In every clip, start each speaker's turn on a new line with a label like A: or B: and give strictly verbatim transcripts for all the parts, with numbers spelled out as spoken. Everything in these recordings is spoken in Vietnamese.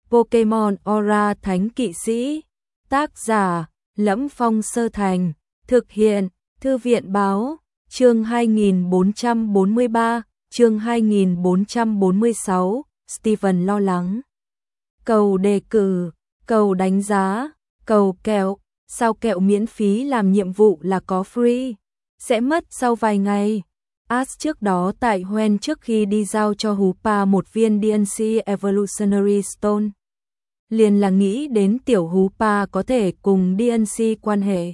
A: Pokemon Aura Thánh Kỵ Sĩ. Tác giả: Lẫm Phong Sơ Thành. Thực hiện: Thư viện Báo. Chương hai nghìn bốn trăm bốn mươi ba, chương hai nghìn bốn trăm bốn mươi sáu, Steven lo lắng. Cầu đề cử, cầu đánh giá, cầu kẹo, sao kẹo miễn phí làm nhiệm vụ là có free, sẽ mất sau vài ngày. Ash trước đó tại Hoenn trước khi đi giao cho Hoopa một viên đê en xê Evolutionary Stone, liền là nghĩ đến tiểu Hoopa có thể cùng đê en xê quan hệ.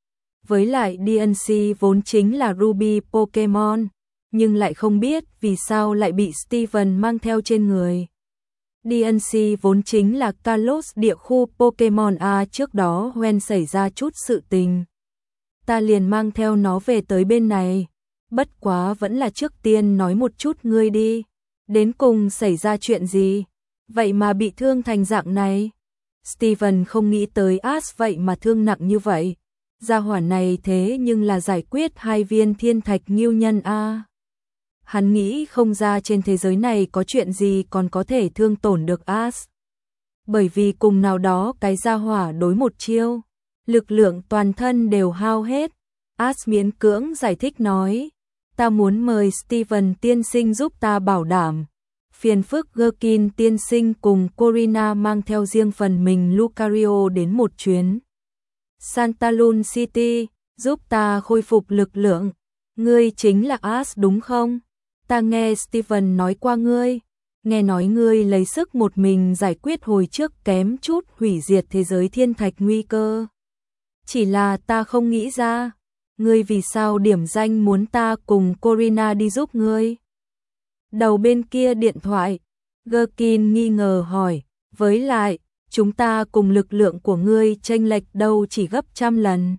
A: Với lại đê en xê vốn chính là Ruby Pokemon, nhưng lại không biết vì sao lại bị Steven mang theo trên người. đê en xê vốn chính là Kalos địa khu Pokemon A, trước đó Hoenn xảy ra chút sự tình, ta liền mang theo nó về tới bên này. Bất quá vẫn là trước tiên nói một chút ngươi đi, đến cùng xảy ra chuyện gì, vậy mà bị thương thành dạng này. Steven không nghĩ tới Ash vậy mà thương nặng như vậy. Gia hỏa này thế nhưng là giải quyết hai viên thiên thạch ngưu nhân a. Hắn nghĩ không ra trên thế giới này có chuyện gì còn có thể thương tổn được Ash. Bởi vì cùng nào đó cái gia hỏa đối một chiêu, lực lượng toàn thân đều hao hết. Ash miễn cưỡng giải thích nói, ta muốn mời Steven tiên sinh giúp ta bảo đảm. Phiền phức Gherkin tiên sinh cùng Corina mang theo riêng phần mình Lucario đến một chuyến Santalun City, giúp ta khôi phục lực lượng. Ngươi chính là Ash đúng không? Ta nghe Steven nói qua ngươi, nghe nói ngươi lấy sức một mình giải quyết hồi trước kém chút hủy diệt thế giới thiên thạch nguy cơ. Chỉ là ta không nghĩ ra, ngươi vì sao điểm danh muốn ta cùng Corina đi giúp ngươi? Đầu bên kia điện thoại, Gherkin nghi ngờ hỏi, với lại, chúng ta cùng lực lượng của ngươi chênh lệch đâu chỉ gấp trăm lần.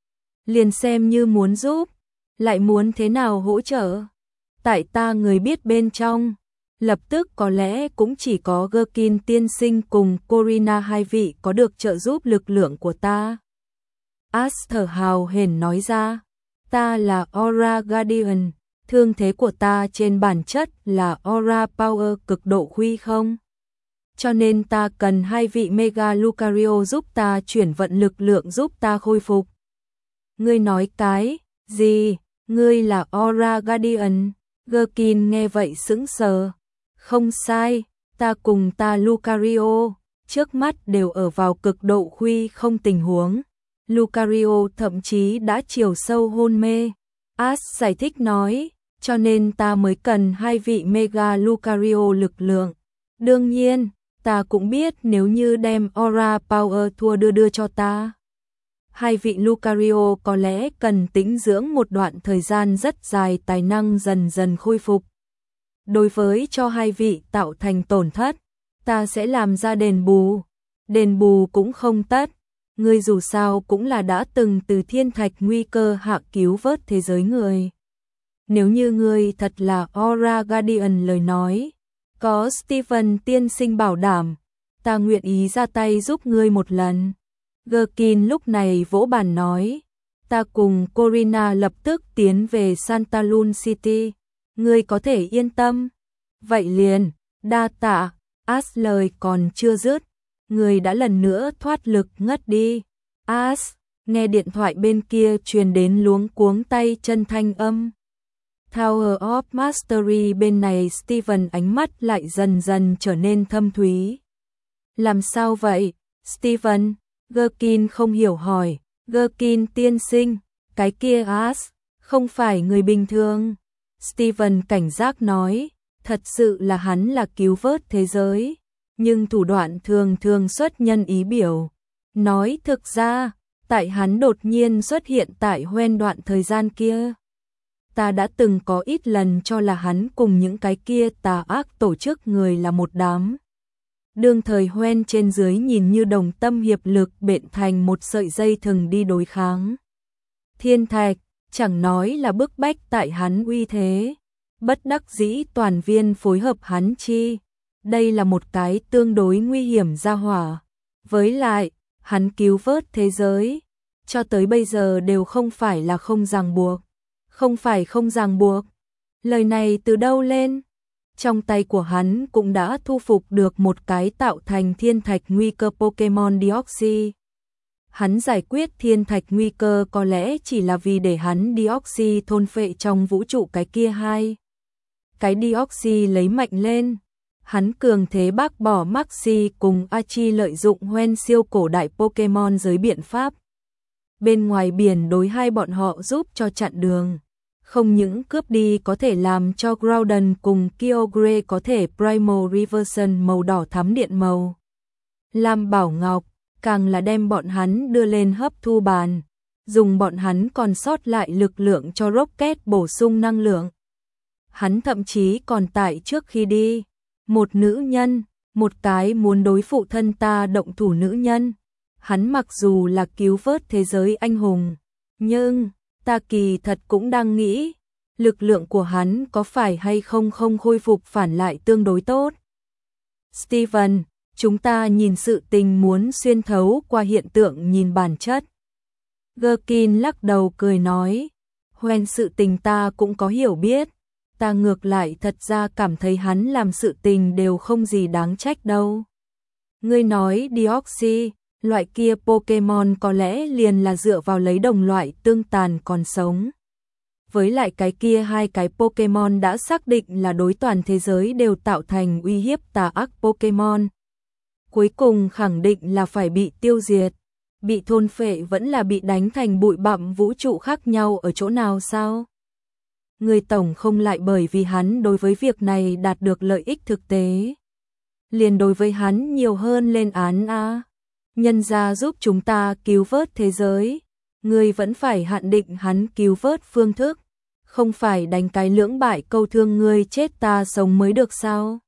A: Liền xem như muốn giúp, lại muốn thế nào hỗ trợ? Tại ta người biết bên trong, lập tức có lẽ cũng chỉ có Gherkin tiên sinh cùng Corina hai vị có được trợ giúp lực lượng của ta. Ash thở hào hển nói ra, ta là Aura Guardian, thương thế của ta trên bản chất là Aura Power cực độ huy không? Cho nên ta cần hai vị Mega Lucario giúp ta chuyển vận lực lượng giúp ta khôi phục. Ngươi nói cái gì? Ngươi là Aura Guardian? Gherkin nghe vậy sững sờ. Không sai, ta cùng ta Lucario trước mắt đều ở vào cực độ huy không tình huống. Lucario thậm chí đã chiều sâu hôn mê. Ash giải thích nói, cho nên ta mới cần hai vị Mega Lucario lực lượng. Đương nhiên, ta cũng biết nếu như đem Aura Power thua đưa đưa cho ta, hai vị Lucario có lẽ cần tĩnh dưỡng một đoạn thời gian rất dài, tài năng dần dần khôi phục. Đối với cho hai vị tạo thành tổn thất, ta sẽ làm ra đền bù. Đền bù cũng không tất, ngươi dù sao cũng là đã từng từ thiên thạch nguy cơ hạ cứu vớt thế giới người. Nếu như ngươi thật là Aura Guardian lời nói, có Steven tiên sinh bảo đảm, ta nguyện ý ra tay giúp ngươi một lần. Gherkin lúc này vỗ bàn nói, ta cùng Corina lập tức tiến về Santalun City, ngươi có thể yên tâm. Vậy liền, đa tạ. Ash lời còn chưa dứt, người đã lần nữa thoát lực ngất đi. Ash, nghe điện thoại bên kia truyền đến luống cuống tay chân thanh âm. Tower of Mastery bên này Steven ánh mắt lại dần dần trở nên thâm thúy. Làm sao vậy, Steven? Gherkin không hiểu hỏi. Gherkin tiên sinh, cái kia Ash, không phải người bình thường. Steven cảnh giác nói, thật sự là hắn là cứu vớt thế giới, nhưng thủ đoạn thường thường xuất nhân ý biểu. Nói thực ra, tại hắn đột nhiên xuất hiện tại Hoenn đoạn thời gian kia, ta đã từng có ít lần cho là hắn cùng những cái kia tà ác tổ chức người là một đám. Đương thời Hoenn trên dưới nhìn như đồng tâm hiệp lực bện thành một sợi dây thừng đi đối kháng thiên thạch, chẳng nói là bức bách tại hắn uy thế. Bất đắc dĩ toàn viên phối hợp hắn chi. Đây là một cái tương đối nguy hiểm gia hỏa. Với lại, hắn cứu vớt thế giới, cho tới bây giờ đều không phải là không ràng buộc. Không phải không ràng buộc. Lời này từ đâu lên? Trong tay của hắn cũng đã thu phục được một cái tạo thành thiên thạch nguy cơ Pokemon Deoxys. Hắn giải quyết thiên thạch nguy cơ có lẽ chỉ là vì để hắn Deoxys thôn phệ trong vũ trụ cái kia hai. Cái Deoxys lấy mạnh lên. Hắn cường thế bác bỏ Maxi cùng Archie lợi dụng hoen siêu cổ đại Pokemon giới biện pháp. Bên ngoài biển đối hai bọn họ giúp cho chặn đường. Không những cướp đi có thể làm cho Groudon cùng Kyogre có thể Primal Reversion màu đỏ thắm điện màu. Làm bảo ngọc, càng là đem bọn hắn đưa lên hấp thu bàn. Dùng bọn hắn còn sót lại lực lượng cho Rocket bổ sung năng lượng. Hắn thậm chí còn tại trước khi đi. Một nữ nhân, một cái muốn đối phụ thân ta động thủ nữ nhân. Hắn mặc dù là cứu vớt thế giới anh hùng, nhưng ta kỳ thật cũng đang nghĩ, lực lượng của hắn có phải hay không không khôi phục phản lại tương đối tốt. Steven, chúng ta nhìn sự tình muốn xuyên thấu qua hiện tượng nhìn bản chất. Gherkin lắc đầu cười nói, hoen sự tình ta cũng có hiểu biết. Ta ngược lại thật ra cảm thấy hắn làm sự tình đều không gì đáng trách đâu. Ngươi nói Deoxys, loại kia Pokemon có lẽ liền là dựa vào lấy đồng loại tương tàn còn sống. Với lại cái kia hai cái Pokemon đã xác định là đối toàn thế giới đều tạo thành uy hiếp tà ác Pokemon. Cuối cùng khẳng định là phải bị tiêu diệt. Bị thôn phệ vẫn là bị đánh thành bụi bặm vũ trụ khác nhau ở chỗ nào sao? Người tổng không lại bởi vì hắn đối với việc này đạt được lợi ích thực tế. Liền đối với hắn nhiều hơn lên án a. Nhân ra giúp chúng ta cứu vớt thế giới. Người vẫn phải hạn định hắn cứu vớt phương thức. Không phải đánh cái lưỡng bại câu thương người chết ta sống mới được sao?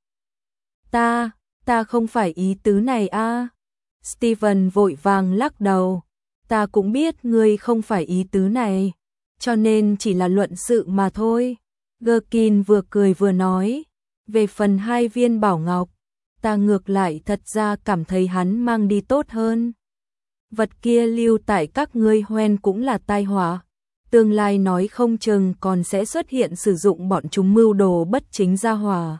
A: Ta, ta không phải ý tứ này a. Steven vội vàng lắc đầu. Ta cũng biết ngươi không phải ý tứ này. Cho nên chỉ là luận sự mà thôi. Gherkin vừa cười vừa nói. Về phần hai viên bảo ngọc, ta ngược lại thật ra cảm thấy hắn mang đi tốt hơn. Vật kia lưu tại các ngươi hoen cũng là tai họa. Tương lai nói không chừng còn sẽ xuất hiện sử dụng bọn chúng mưu đồ bất chính ra hỏa.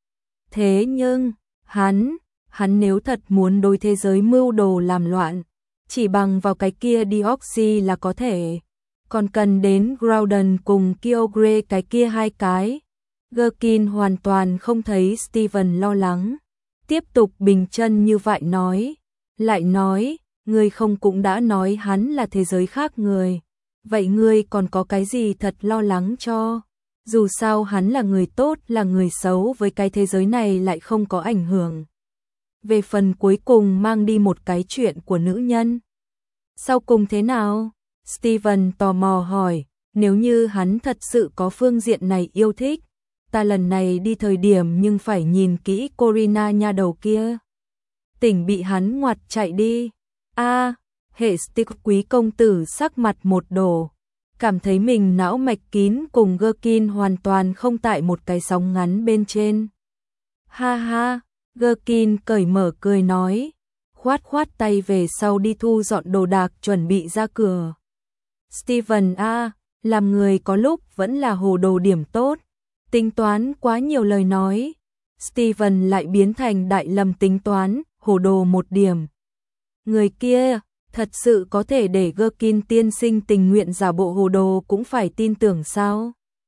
A: Thế nhưng, hắn, hắn nếu thật muốn đối thế giới mưu đồ làm loạn, chỉ bằng vào cái kia Deoxys là có thể. Còn cần đến Groudon cùng Kyogre cái kia hai cái. Gherkin hoàn toàn không thấy Steven lo lắng. Tiếp tục bình chân như vậy nói. Lại nói, ngươi không cũng đã nói hắn là thế giới khác người. Vậy ngươi còn có cái gì thật lo lắng cho? Dù sao hắn là người tốt, là người xấu với cái thế giới này lại không có ảnh hưởng. Về phần cuối cùng mang đi một cái chuyện của nữ nhân. Sau cùng thế nào? Steven tò mò hỏi, nếu như hắn thật sự có phương diện này yêu thích, ta lần này đi thời điểm nhưng phải nhìn kỹ Corina nha đầu kia. Tỉnh bị hắn ngoặt chạy đi. A, hệ Stick quý công tử sắc mặt một đổ, cảm thấy mình não mạch kín cùng Gherkin hoàn toàn không tại một cái sóng ngắn bên trên. Ha ha, Gherkin cởi mở cười nói, khoát khoát tay về sau đi thu dọn đồ đạc chuẩn bị ra cửa. Steven a, làm người có lúc vẫn là hồ đồ điểm tốt, tính toán quá nhiều lời nói. Steven lại biến thành đại lầm tính toán, hồ đồ một điểm. Người kia, thật sự có thể để Gherkin tiên sinh tình nguyện giả bộ hồ đồ cũng phải tin tưởng sao?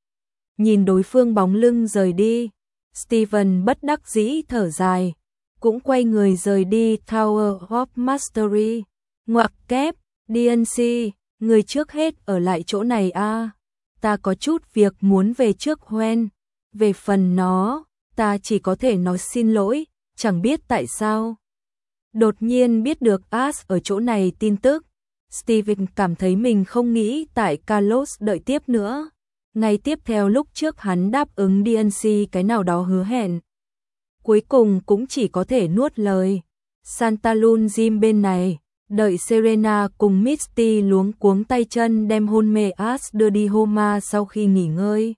A: Nhìn đối phương bóng lưng rời đi, Steven bất đắc dĩ thở dài, cũng quay người rời đi Tower of Mastery. Ngoặc kép, đê en xê, người trước hết ở lại chỗ này a. À. Ta có chút việc muốn về trước hoen. Về phần nó, ta chỉ có thể nói xin lỗi, chẳng biết tại sao. Đột nhiên biết được Ash ở chỗ này tin tức, Steven cảm thấy mình không nghĩ tại Kalos đợi tiếp nữa. Ngày tiếp theo lúc trước hắn đáp ứng đê en xê cái nào đó hứa hẹn. Cuối cùng cũng chỉ có thể nuốt lời. Santalun Gym bên này, đợi Serena cùng Misty luống cuống tay chân đem hôn mê Ash đưa đi Homa sau khi nghỉ ngơi.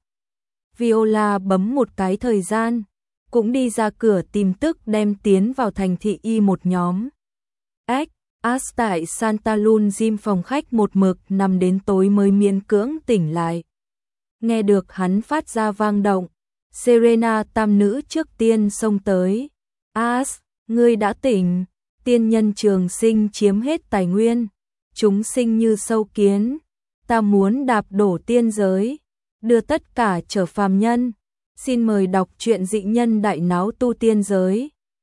A: Viola bấm một cái thời gian, cũng đi ra cửa tìm tức đem tiến vào thành thị y một nhóm. Ếch, Ash tại Santalun Gym phòng khách một mực nằm đến tối mới miễn cưỡng tỉnh lại. Nghe được hắn phát ra vang động, Serena tam nữ trước tiên xông tới. As, ngươi đã tỉnh, tiên nhân trường sinh chiếm hết tài nguyên, chúng sinh như sâu kiến, ta muốn đạp đổ tiên giới, đưa tất cả trở phàm nhân. Xin mời đọc truyện Dị Nhân Đại Náo Tu Tiên Giới.